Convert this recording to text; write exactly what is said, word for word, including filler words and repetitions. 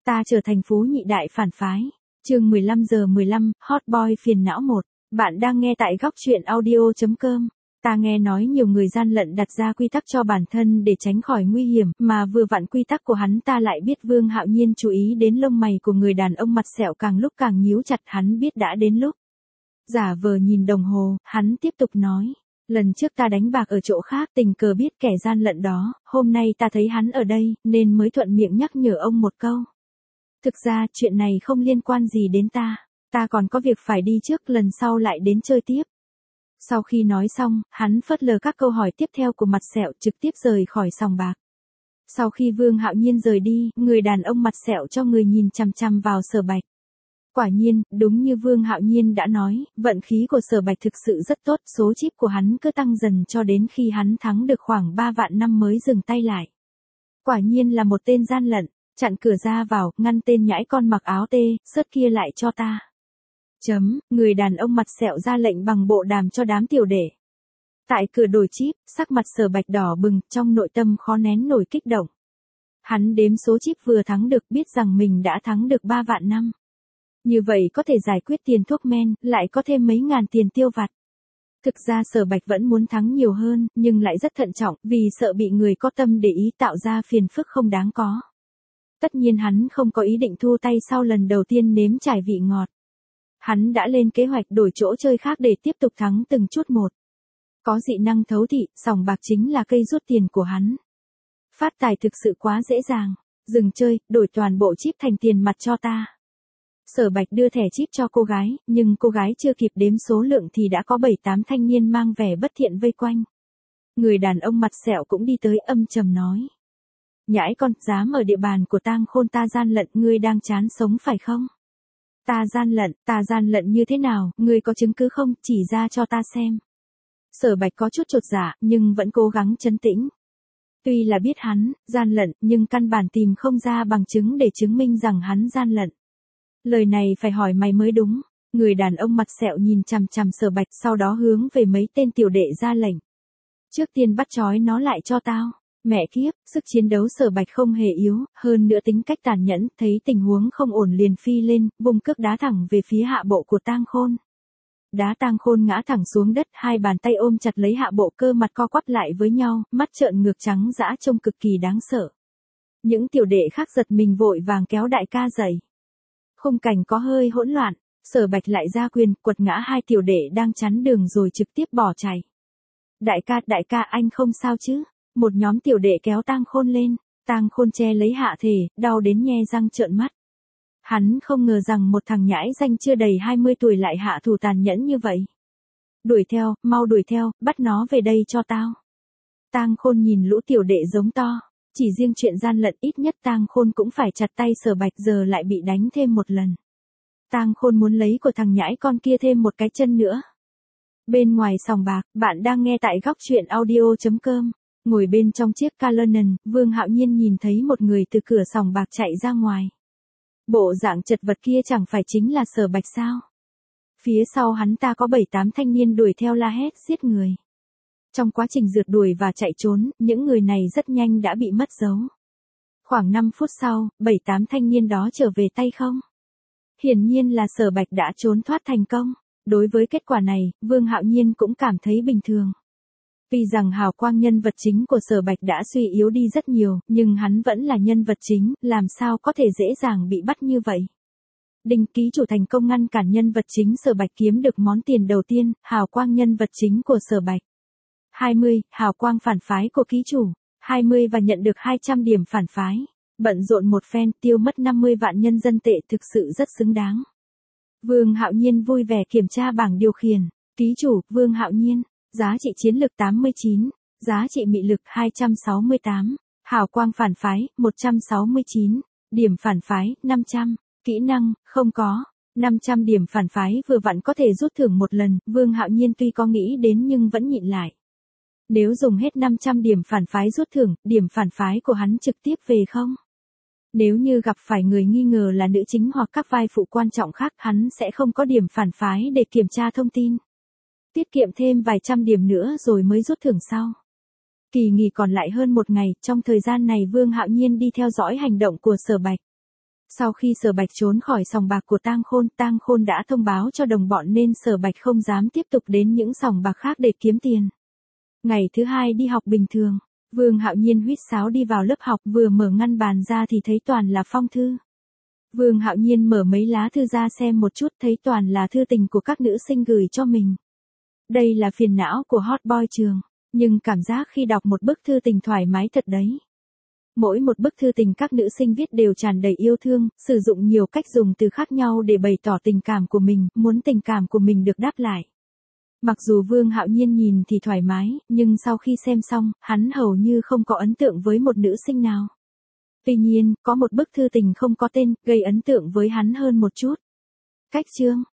Ta trở thành phú nhị đại phản phái. Chương mười lăm giờ mười lăm, Hot Boy phiền não một. Bạn đang nghe tại góc truyện audio chấm com. Ta nghe nói nhiều người gian lận đặt ra quy tắc cho bản thân để tránh khỏi nguy hiểm, mà vừa vặn quy tắc của hắn ta lại biết Vương Hạo Nhiên chú ý đến lông mày của người đàn ông mặt sẹo càng lúc càng nhíu chặt, hắn biết đã đến lúc. Giả vờ nhìn đồng hồ, hắn tiếp tục nói. Lần trước ta đánh bạc ở chỗ khác tình cờ biết kẻ gian lận đó, hôm nay ta thấy hắn ở đây, nên mới thuận miệng nhắc nhở ông một câu. Thực ra chuyện này không liên quan gì đến ta, ta còn có việc phải đi trước, lần sau lại đến chơi tiếp. Sau khi nói xong, hắn phớt lờ các câu hỏi tiếp theo của mặt sẹo, trực tiếp rời khỏi sòng bạc. Sau khi Vương Hạo Nhiên rời đi, người đàn ông mặt sẹo cho người nhìn chằm chằm vào Sở Bạch. Quả nhiên, đúng như Vương Hạo Nhiên đã nói, vận khí của Sở Bạch thực sự rất tốt, số chip của hắn cứ tăng dần cho đến khi hắn thắng được khoảng ba vạn năm mới dừng tay lại. Quả nhiên là một tên gian lận, chặn cửa ra vào, ngăn tên nhãi con mặc áo tê, sớt kia lại cho ta. Chấm, người đàn ông mặt sẹo ra lệnh bằng bộ đàm cho đám tiểu đệ. Tại cửa đổi chip, sắc mặt Sở Bạch đỏ bừng, trong nội tâm khó nén nổi kích động. Hắn đếm số chip vừa thắng được, biết rằng mình đã thắng được ba vạn năm. Như vậy có thể giải quyết tiền thuốc men, lại có thêm mấy ngàn tiền tiêu vặt. Thực ra Sở Bạch vẫn muốn thắng nhiều hơn, nhưng lại rất thận trọng, vì sợ bị người có tâm để ý tạo ra phiền phức không đáng có. Tất nhiên hắn không có ý định thu tay sau lần đầu tiên nếm trải vị ngọt. Hắn đã lên kế hoạch đổi chỗ chơi khác để tiếp tục thắng từng chút một. Có dị năng thấu thị, sòng bạc chính là cây rút tiền của hắn. Phát tài thực sự quá dễ dàng. Dừng chơi, đổi toàn bộ chip thành tiền mặt cho ta. Sở Bạch đưa thẻ chip cho cô gái, nhưng cô gái chưa kịp đếm số lượng thì đã có bảy tám thanh niên mang vẻ bất thiện vây quanh. Người đàn ông mặt sẹo cũng đi tới, âm trầm nói. Nhãi con, dám ở địa bàn của Tang Khôn ta gian lận, ngươi đang chán sống phải không? Ta gian lận, ta gian lận như thế nào, ngươi có chứng cứ không, chỉ ra cho ta xem. Sở Bạch có chút chột dạ, nhưng vẫn cố gắng trấn tĩnh. Tuy là biết hắn, gian lận, nhưng căn bản tìm không ra bằng chứng để chứng minh rằng hắn gian lận. Lời này phải hỏi mày mới đúng. Người đàn ông mặt sẹo nhìn chằm chằm Sở Bạch, sau đó hướng về mấy tên tiểu đệ ra lệnh. Trước tiên bắt trói nó lại cho tao. Mẹ kiếp, sức chiến đấu Sở Bạch không hề yếu, hơn nữa tính cách tàn nhẫn, thấy tình huống không ổn liền phi lên, vung cước đá thẳng về phía hạ bộ của Tang Khôn. Đá Tang Khôn ngã thẳng xuống đất, hai bàn tay ôm chặt lấy hạ bộ, cơ mặt co quắp lại với nhau, mắt trợn ngược trắng dã trông cực kỳ đáng sợ. Những tiểu đệ khác giật mình vội vàng kéo đại ca dậy. Khung cảnh có hơi hỗn loạn, Sở Bạch lại ra quyền, quật ngã hai tiểu đệ đang chắn đường rồi trực tiếp bỏ chạy. Đại ca, đại ca, anh không sao chứ? Một nhóm tiểu đệ kéo Tang Khôn lên, Tang Khôn che lấy hạ thể, đau đến nhe răng trợn mắt. Hắn không ngờ rằng một thằng nhãi danh chưa đầy hai mươi tuổi lại hạ thủ tàn nhẫn như vậy. Đuổi theo, mau đuổi theo, bắt nó về đây cho tao. Tang Khôn nhìn lũ tiểu đệ giống to, chỉ riêng chuyện gian lận ít nhất Tang Khôn cũng phải chặt tay Sở Bạch, giờ lại bị đánh thêm một lần. Tang Khôn muốn lấy của thằng nhãi con kia thêm một cái chân nữa. Bên ngoài sòng bạc, bạn đang nghe tại góc truyện audio chấm com. Ngồi bên trong chiếc Cullinan, Vương Hạo Nhiên nhìn thấy một người từ cửa sòng bạc chạy ra ngoài. Bộ dạng chật vật kia chẳng phải chính là Sở Bạch sao? Phía sau hắn ta có bảy tám thanh niên đuổi theo la hét giết người. Trong quá trình rượt đuổi và chạy trốn, những người này rất nhanh đã bị mất dấu. Khoảng năm phút sau, bảy tám thanh niên đó trở về tay không? Hiển nhiên là Sở Bạch đã trốn thoát thành công. Đối với kết quả này, Vương Hạo Nhiên cũng cảm thấy bình thường. Vì rằng hào quang nhân vật chính của Sở Bạch đã suy yếu đi rất nhiều, nhưng hắn vẫn là nhân vật chính, làm sao có thể dễ dàng bị bắt như vậy. Đinh ký chủ thành công ngăn cản nhân vật chính Sở Bạch kiếm được món tiền đầu tiên, hào quang nhân vật chính của Sở Bạch. hai mươi, hào quang phản phái của ký chủ. hai mươi và nhận được hai trăm điểm phản phái. Bận rộn một phen, tiêu mất năm mươi vạn nhân dân tệ, thực sự rất xứng đáng. Vương Hạo Nhiên vui vẻ kiểm tra bảng điều khiển. Ký chủ, Vương Hạo Nhiên. Giá trị chiến lực tám mươi chín, giá trị mị lực hai trăm sáu mươi tám, hào quang phản phái một trăm sáu mươi chín, điểm phản phái năm trăm, kỹ năng không có, năm trăm điểm phản phái vừa vặn có thể rút thưởng một lần, Vương Hạo Nhiên tuy có nghĩ đến nhưng vẫn nhịn lại. Nếu dùng hết năm trăm điểm phản phái rút thưởng, điểm phản phái của hắn trực tiếp về không? Nếu như gặp phải người nghi ngờ là nữ chính hoặc các vai phụ quan trọng khác, hắn sẽ không có điểm phản phái để kiểm tra thông tin. Tiết kiệm thêm vài trăm điểm nữa rồi mới rút thưởng sau. Kỳ nghỉ còn lại hơn một ngày, trong thời gian này Vương Hạo Nhiên đi theo dõi hành động của Sở Bạch. Sau khi Sở Bạch trốn khỏi sòng bạc của Tang Khôn, Tang Khôn đã thông báo cho đồng bọn nên Sở Bạch không dám tiếp tục đến những sòng bạc khác để kiếm tiền. Ngày thứ hai đi học bình thường, Vương Hạo Nhiên huýt sáo đi vào lớp học, vừa mở ngăn bàn ra thì thấy toàn là phong thư. Vương Hạo Nhiên mở mấy lá thư ra xem một chút, thấy toàn là thư tình của các nữ sinh gửi cho mình. Đây là phiền não của hot boy trường, nhưng cảm giác khi đọc một bức thư tình thoải mái thật đấy. Mỗi một bức thư tình các nữ sinh viết đều tràn đầy yêu thương, sử dụng nhiều cách dùng từ khác nhau để bày tỏ tình cảm của mình, muốn tình cảm của mình được đáp lại. Mặc dù Vương Hạo Nhiên nhìn thì thoải mái, nhưng sau khi xem xong, hắn hầu như không có ấn tượng với một nữ sinh nào. Tuy nhiên, có một bức thư tình không có tên, gây ấn tượng với hắn hơn một chút. Cách chương